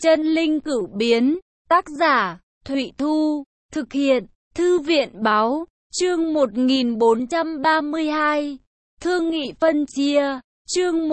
Chân linh cửu biến, tác giả, Thụy Thu, thực hiện, Thư viện báo, chương 1432, thương nghị phân chia, chương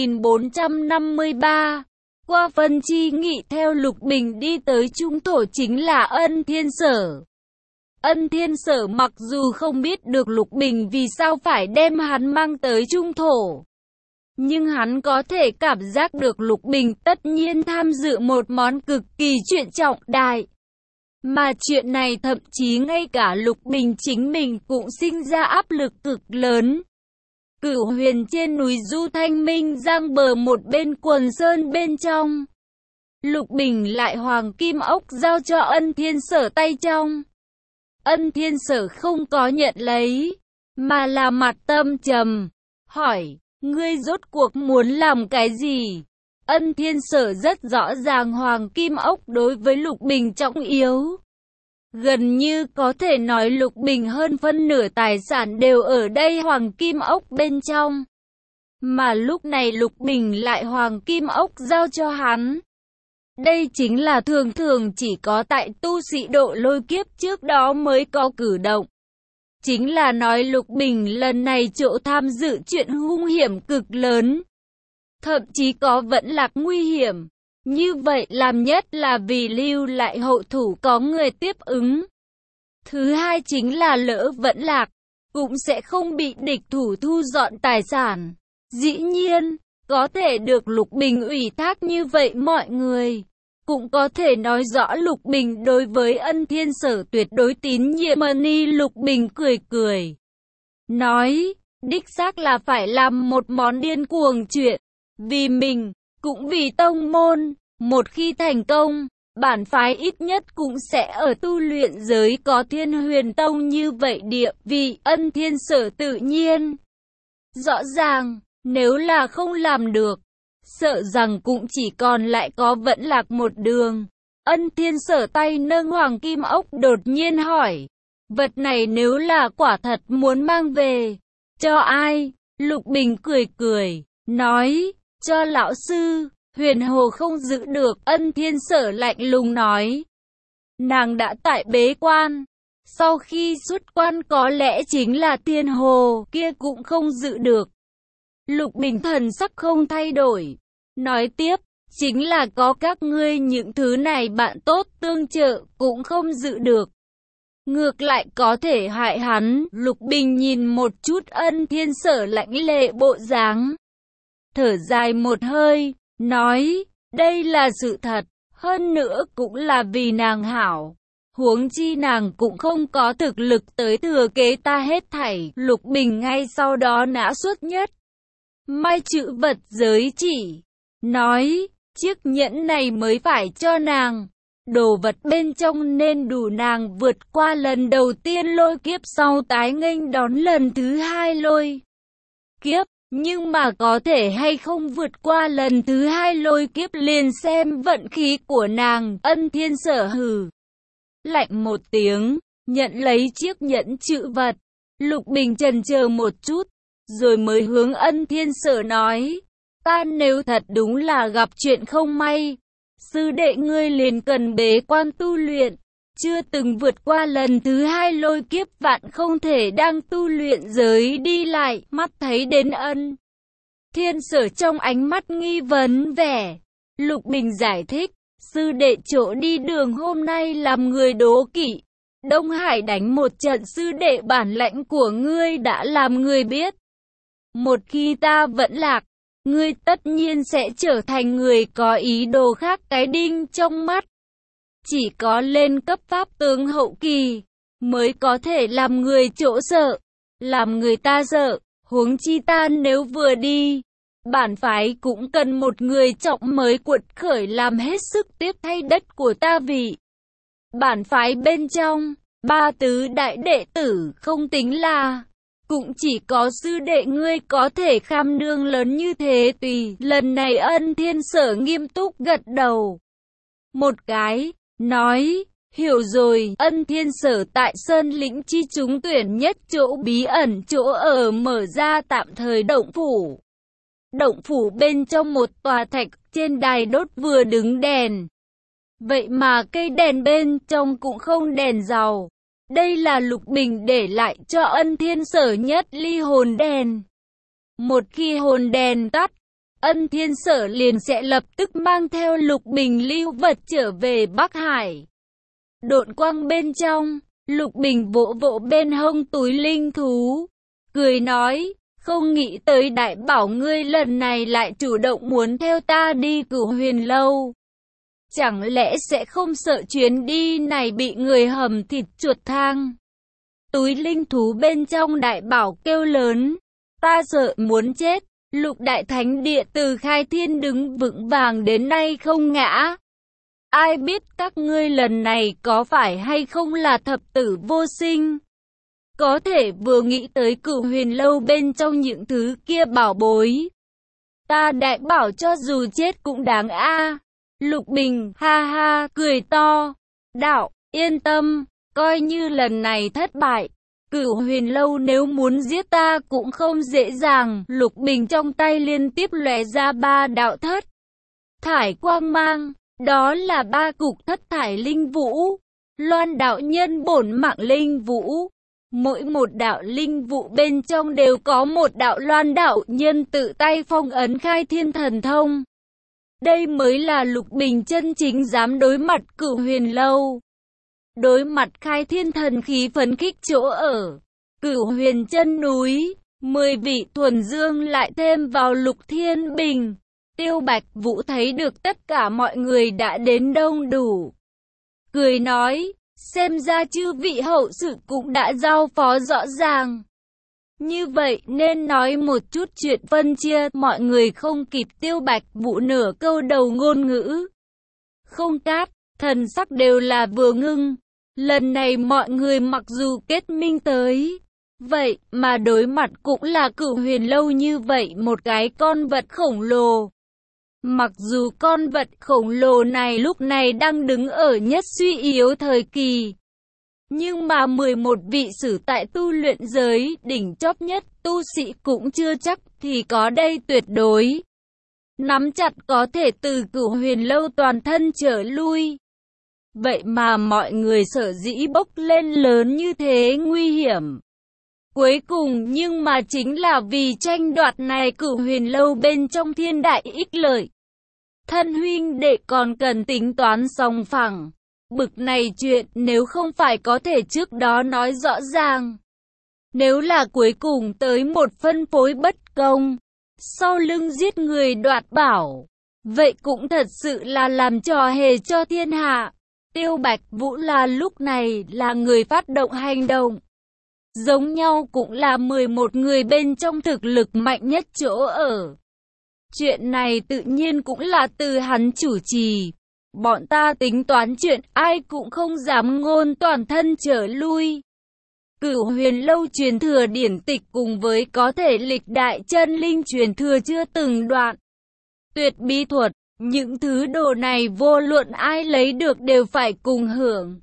1453, qua phân chi nghị theo Lục Bình đi tới trung thổ chính là Ân Thiên Sở. Ân Thiên Sở mặc dù không biết được Lục Bình vì sao phải đem hắn mang tới trung thổ, nhưng hắn có thể cảm giác được Lục Bình tất nhiên tham dự một món cực kỳ chuyện trọng đại. Mà chuyện này thậm chí ngay cả Lục Bình chính mình cũng sinh ra áp lực cực lớn. Cửu huyền trên núi Du Thanh Minh giang bờ một bên quần sơn bên trong. Lục Bình lại hoàng kim ốc giao cho Ân Thiên Sở tay trong. Ân Thiên Sở không có nhận lấy, mà là mặt tâm trầm, hỏi, ngươi rốt cuộc muốn làm cái gì? Ân Thiên Sở rất rõ ràng hoàng kim ốc đối với Lục Bình trọng yếu. Gần như có thể nói Lục Bình hơn phân nửa tài sản đều ở đây hoàng kim ốc bên trong. Mà lúc này Lục Bình lại hoàng kim ốc giao cho hắn. Đây chính là thường thường chỉ có tại tu sĩ độ lôi kiếp trước đó mới có cử động. Chính là nói Lục Bình lần này chỗ tham dự chuyện hung hiểm cực lớn. Thậm chí có vẫn lạc nguy hiểm. Như vậy làm nhất là vì lưu lại hậu thủ có người tiếp ứng. Thứ hai chính là lỡ vẫn lạc, cũng sẽ không bị địch thủ thu dọn tài sản. Dĩ nhiên, có thể được Lục Bình ủy thác như vậy mọi người. Cũng có thể nói rõ Lục Bình đối với Ân Thiên Sở tuyệt đối tín nhiệm. Ni Lục Bình cười cười, nói, đích xác là phải làm một món điên cuồng chuyện. Vì mình, cũng vì tông môn, một khi thành công, bản phái ít nhất cũng sẽ ở tu luyện giới có Thiên Huyền Tông như vậy địa vị. Ân Thiên Sở tự nhiên rõ ràng, nếu là không làm được, sợ rằng cũng chỉ còn lại có vẫn lạc một đường. Ân Thiên Sở tay nâng hoàng kim ốc đột nhiên hỏi, vật này nếu là quả thật muốn mang về, cho ai? Lục Bình cười cười, nói, cho lão sư. Huyền Hồ không giữ được. Ân Thiên Sở lạnh lùng nói, nàng đã tại bế quan, sau khi xuất quan có lẽ chính là Thiên Hồ kia cũng không giữ được. Lục Bình thần sắc không thay đổi, nói tiếp, chính là có các ngươi những thứ này bạn tốt tương trợ cũng không giữ được, ngược lại có thể hại hắn. Lục Bình nhìn một chút Ân Thiên Sở lãnh lệ bộ dáng, thở dài một hơi, nói, đây là sự thật, hơn nữa cũng là vì nàng hảo. Huống chi nàng cũng không có thực lực tới thừa kế ta hết thảy. Lục Bình ngay sau đó nã xuất nhất mai chữ vật giới chỉ, nói, chiếc nhẫn này mới phải cho nàng. Đồ vật bên trong nên đủ nàng vượt qua lần đầu tiên lôi kiếp, sau tái nghênh đón lần thứ hai lôi kiếp. Nhưng mà có thể hay không vượt qua lần thứ hai lôi kiếp liền xem vận khí của nàng. Ân Thiên Sở hừ lạnh một tiếng, nhận lấy chiếc nhẫn chữ vật. Lục Bình chần chờ một chút, rồi mới hướng Ân Thiên Sở nói, ta nếu thật đúng là gặp chuyện không may, sư đệ ngươi liền cần bế quan tu luyện. Chưa từng vượt qua lần thứ hai lôi kiếp, vạn không thể đang tu luyện giới đi lại. Mắt thấy đến Ân Thiên Sở trong ánh mắt nghi vấn vẻ, Lục Bình giải thích, sư đệ chỗ đi đường hôm nay làm người đố kỵ. Đông Hải đánh một trận, sư đệ bản lãnh của ngươi đã làm người biết. Một khi ta vẫn lạc, ngươi tất nhiên sẽ trở thành người có ý đồ khác. Cái đinh trong mắt, chỉ có lên cấp pháp tướng hậu kỳ mới có thể làm người chỗ sợ, làm người ta sợ. Huống chi ta nếu vừa đi, bản phái cũng cần một người trọng mới cuột khởi làm hết sức tiếp thay đất của ta vị. Bản phái bên trong, ba tứ đại đệ tử không tính là, cũng chỉ có sư đệ ngươi có thể kham đương lớn như thế. Tùy lần này Ân Thiên Sở nghiêm túc gật đầu một cái, nói, hiểu rồi. Ân Thiên Sở tại Sơn Lĩnh chi trúng tuyển nhất chỗ bí ẩn chỗ ở mở ra tạm thời động phủ. Động phủ bên trong một tòa thạch trên đài đốt vừa đứng đèn, Vậy mà cây đèn bên trong cũng không đèn dầu. Đây là Lục Bình để lại cho Ân Thiên Sở nhất ly hồn đèn. Một khi hồn đèn tắt, Ân Thiên Sở liền sẽ lập tức mang theo Lục Bình lưu vật trở về Bắc Hải. Độn quang bên trong, Lục Bình vỗ vỗ bên hông túi linh thú, cười nói, không nghĩ tới Đại Bảo ngươi lần này lại chủ động muốn theo ta đi Cửu Huyền Lâu. Chẳng lẽ sẽ không sợ chuyến đi này bị người hầm thịt chuột thang? Túi linh thú bên trong Đại Bảo kêu lớn, ta sợ muốn chết. Lục Đại Thánh Địa từ khai thiên đứng vững vàng đến nay không ngã. Ai biết các ngươi lần này có phải hay không là thập tử vô sinh? Có thể vừa nghĩ tới Cửu Huyền Lâu bên trong những thứ kia bảo bối. Ta Đại Bảo cho dù chết cũng đáng a. Lục Bình ha ha cười to, đạo, yên tâm, coi như lần này thất bại. Cửu Huyền Lâu nếu muốn giết ta cũng không dễ dàng. Lục Bình trong tay liên tiếp lóe ra 3 đạo thất thải quang mang, đó là 3 cục thất thải linh vũ, loan đạo nhân bổn mạng linh vũ. Mỗi một đạo linh vũ bên trong đều có một đạo loan đạo nhân tự tay phong ấn khai thiên thần thông. Đây mới là Lục Bình chân chính dám đối mặt Cửu Huyền Lâu. Đối mặt khai thiên thần khí phấn khích chỗ ở Cửu Huyền chân núi, 10 vị thuần dương lại thêm vào Lục Thiên Bình. Tiêu Bạch Vũ thấy được tất cả mọi người đã đến đông đủ, cười nói, xem ra chư vị hậu sự cũng đã giao phó rõ ràng. Như vậy nên nói một chút chuyện phân chia. Mọi người không kịp Tiêu Bạch Vũ nửa câu đầu ngôn ngữ. Không Cát, thần sắc đều là vừa ngưng. Lần này mọi người mặc dù kết minh tới, vậy mà đối mặt cũng là Cửu Huyền Lâu như vậy một cái con vật khổng lồ. Mặc dù con vật khổng lồ này lúc này đang đứng ở nhất suy yếu thời kỳ, nhưng mà 11 vị sử tại tu luyện giới đỉnh chóp nhất tu sĩ cũng chưa chắc thì có đây tuyệt đối nắm chặt có thể từ Cửu Huyền Lâu toàn thân trở lui. Vậy mà mọi người sở dĩ bốc lên lớn như thế nguy hiểm. Cuối cùng nhưng mà chính là vì tranh đoạt này Cửu Huyền Lâu bên trong thiên đại ích lợi. Thân huynh đệ còn cần tính toán song phẳng. Bực này chuyện nếu không phải có thể trước đó nói rõ ràng. Nếu là cuối cùng tới một phân phối bất công, sau lưng giết người đoạt bảo, vậy cũng thật sự là làm trò hề cho thiên hạ. Tiêu Bạch Vũ là lúc này là người phát động hành động. Giống nhau cũng là 11 người bên trong thực lực mạnh nhất chỗ ở. Chuyện này tự nhiên cũng là từ hắn chủ trì. Bọn ta tính toán chuyện ai cũng không dám ngôn toàn thân trở lui. Cửu Huyền Lâu truyền thừa điển tịch cùng với có thể lịch đại chân linh truyền thừa chưa từng đoạn. Tuyệt bí thuật, những thứ đồ này vô luận ai lấy được đều phải cùng hưởng.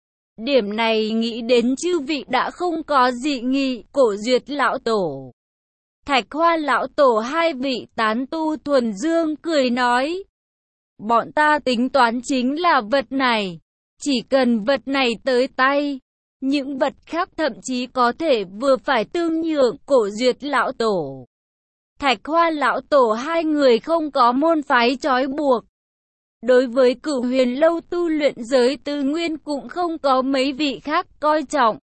Điểm này nghĩ đến chư vị đã không có dị nghị. Cổ Duyệt lão tổ, Thạch Hoa lão tổ hai vị tán tu thuần dương cười nói. Bọn ta tính toán chính là vật này. Chỉ cần vật này tới tay, những vật khác thậm chí có thể vừa phải tương nhượng. Cổ Duyệt lão tổ, Thạch Hoa lão tổ hai người không có môn phái trói buộc. Đối với Cửu Huyền Lâu tu luyện giới tư nguyên cũng không có mấy vị khác coi trọng.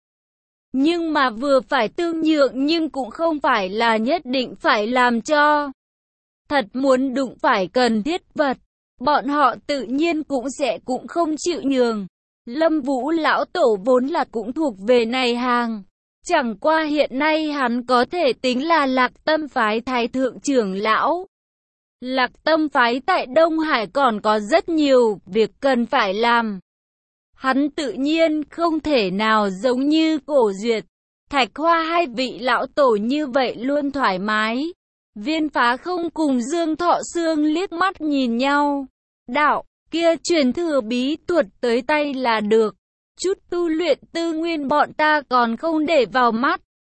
Nhưng mà vừa phải tương nhượng nhưng cũng không phải là nhất định phải làm cho. Thật muốn đụng phải cần thiết vật, bọn họ tự nhiên cũng không chịu nhường. Lâm Vũ lão tổ vốn là cũng thuộc về này hàng. Chẳng qua hiện nay hắn có thể tính là Lạc Tâm phái thái thượng trưởng lão. Lạc Tâm phái tại Đông Hải còn có rất nhiều việc cần phải làm. Hắn tự nhiên không thể nào giống như Cổ Duyệt, Thạch Hoa hai vị lão tổ như vậy luôn thoải mái. Viên Phá Không cùng Dương Thọ Sương liếc mắt nhìn nhau. Đạo, kia truyền thừa bí thuật tới tay là được. Chút tu luyện tư nguyên bọn ta còn không để vào mắt.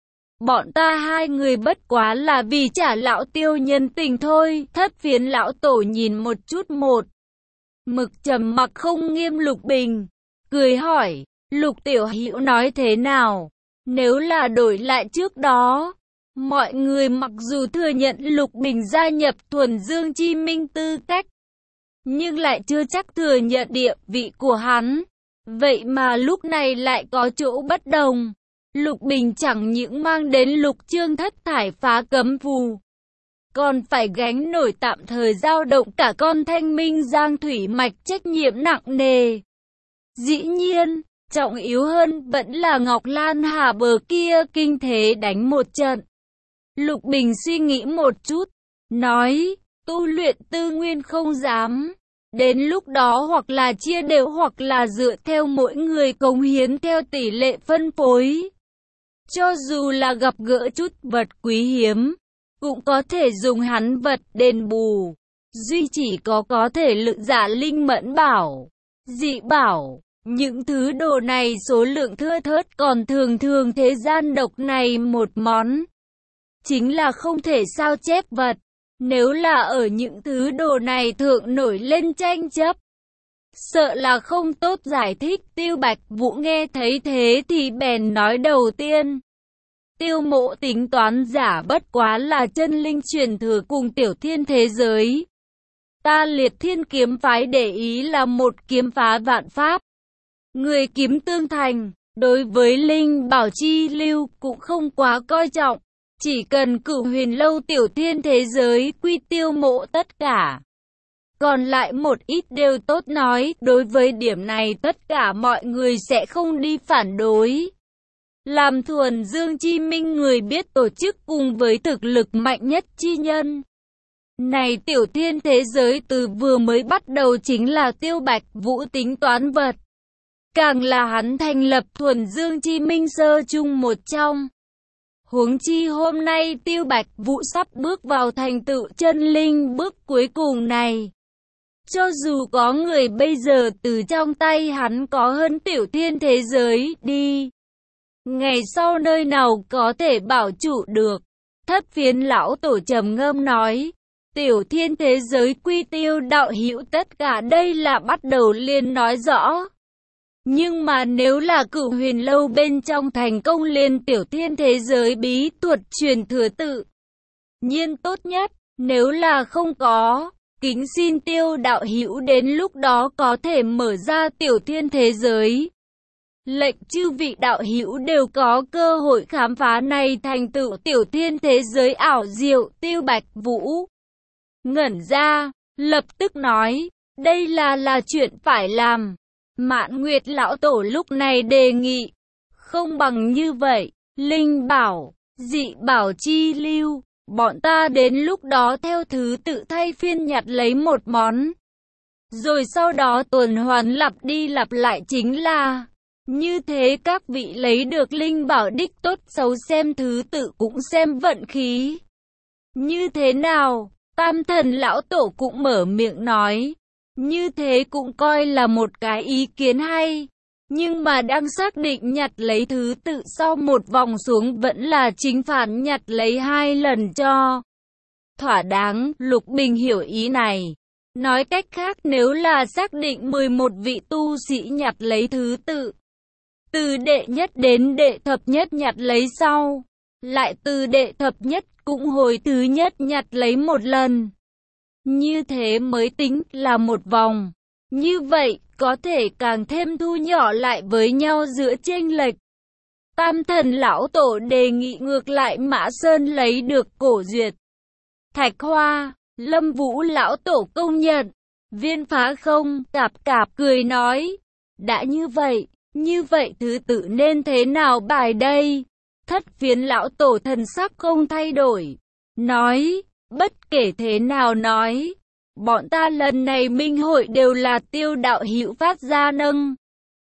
Bọn ta hai người bất quá là vì trả lão Tiêu nhân tình thôi. Thất Phiến lão tổ nhìn một chút một Mực trầm mặc không nghiêm. Lục Bình cười hỏi, Lục tiểu hữu nói thế nào? Nếu là đổi lại trước đó, mọi người mặc dù thừa nhận Lục Bình gia nhập Thuần Dương Chi Minh tư cách, nhưng lại chưa chắc thừa nhận địa vị của hắn. Vậy mà lúc này lại có chỗ bất đồng. Lục Bình chẳng những mang đến Lục Chương thất thải phá cấm phù, còn phải gánh nổi tạm thời dao động cả con Thanh Minh Giang Thủy Mạch, trách nhiệm nặng nề. Dĩ nhiên, trọng yếu hơn vẫn là Ngọc Lan Hà bờ kia kinh thế đánh một trận. Lục Bình suy nghĩ một chút, nói, tu luyện tư nguyên không dám. Đến lúc đó hoặc là chia đều hoặc là dựa theo mỗi người cống hiến theo tỷ lệ phân phối. Cho dù là gặp gỡ chút vật quý hiếm, cũng có thể dùng hắn vật đền bù. Duy chỉ có thể lượng giả linh mẫn bảo, dị bảo. Những thứ đồ này số lượng thưa thớt, còn thường thế gian độc này một món. Chính là không thể sao chép vật. Nếu là ở những thứ đồ này thượng nổi lên tranh chấp, sợ là không tốt giải thích. Tiêu Bạch Vũ nghe thấy thế thì bèn nói đầu tiên. Tiêu mộ tính toán giả bất quá là chân linh truyền thừa cùng tiểu thiên thế giới. Ta Liệt Thiên kiếm phái để ý là một kiếm phá vạn pháp. Người kiếm tương thành, đối với linh bảo chi lưu cũng không quá coi trọng. Chỉ cần Cửu Huyền Lâu tiểu thiên thế giới quy tiêu mộ tất cả. Còn lại một ít đều tốt nói, đối với điểm này tất cả mọi người sẽ không đi phản đối. Làm Thuần Dương Chi Minh người biết tổ chức cùng với thực lực mạnh nhất chi nhân. Này tiểu thiên thế giới từ vừa mới bắt đầu chính là Tiêu Bạch Vũ tính toán vật. Càng là hắn thành lập Thuần Dương Chi Minh sơ chung một trong. Huống chi hôm nay Tiêu Bạch Vũ sắp bước vào thành tựu chân linh bước cuối cùng này. Cho dù có người bây giờ từ trong tay hắn có hơn tiểu thiên thế giới đi, ngày sau nơi nào có thể bảo trụ được. Thất Phiến lão tổ trầm ngâm nói, tiểu thiên thế giới quy tiêu đạo hữu tất cả đây là bắt đầu liền nói rõ. Nhưng mà nếu là Cửu Huyền Lâu bên trong thành công liên tiểu thiên thế giới bí thuật truyền thừa tự nhiên tốt nhất, nếu là không có, kính xin Tiêu đạo hữu đến lúc đó có thể mở ra tiểu thiên thế giới. Lệnh chư vị đạo hữu đều có cơ hội khám phá này thành tựu tiểu thiên thế giới ảo diệu. Tiêu Bạch Vũ ngẩn ra, lập tức nói, đây là chuyện phải làm. Mạn Nguyệt lão tổ lúc này đề nghị, không bằng như vậy, linh bảo, dị bảo chi lưu, bọn ta đến lúc đó theo thứ tự thay phiên nhặt lấy một món. Rồi sau đó tuần hoàn lặp đi lặp lại, chính là như thế. Các vị lấy được linh bảo đích tốt xấu xem thứ tự cũng xem vận khí. Như thế nào? Tam Thần lão tổ cũng mở miệng nói, như thế cũng coi là một cái ý kiến hay. Nhưng mà đang xác định nhặt lấy thứ tự sau một vòng xuống vẫn là chính phản nhặt lấy 2 lần cho thỏa đáng. Lục Bình hiểu ý này. Nói cách khác, nếu là xác định 11 vị tu sĩ nhặt lấy thứ tự, từ đệ nhất đến đệ thập nhất nhặt lấy sau, lại từ đệ thập nhất cũng hồi thứ nhất nhặt lấy một lần. Như thế mới tính là một vòng. Như vậy, có thể càng thêm thu nhỏ lại với nhau giữa chênh lệch. Tam Thần lão tổ đề nghị ngược lại Mã Sơn lấy được cổ duyệt thạch hoa. Lâm Vũ lão tổ công nhận. Viên Phá Không cạp cạp cười nói, đã như vậy thứ tự nên thế nào bài đây? Thất Phiến lão tổ thần sắc không thay đổi, nói, bất kể thế nào nói, bọn ta lần này minh hội đều là Tiêu đạo hữu phát ra nâng.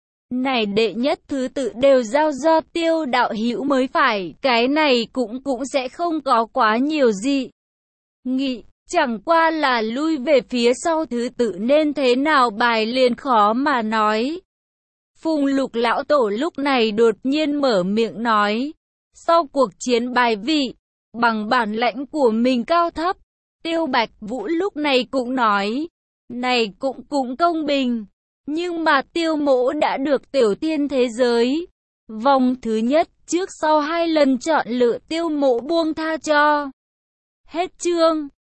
Này đệ nhất thứ tự đều giao do Tiêu đạo hữu mới phải, cái này cũng sẽ không có quá nhiều gì nghị, chẳng qua là lui về phía sau thứ tự nên thế nào bài liền khó mà nói. Phùng Lục lão tổ lúc này đột nhiên mở miệng nói, sau cuộc chiến bài vị, bằng bản lãnh của mình cao thấp. Tiêu Bạch Vũ lúc này cũng nói, này cũng công bình. Nhưng mà Tiêu Mỗ đã được Tiểu Thiên thế giới vòng thứ nhất, trước sau 2 lần chọn lựa Tiêu Mỗ buông tha cho. Hết chương.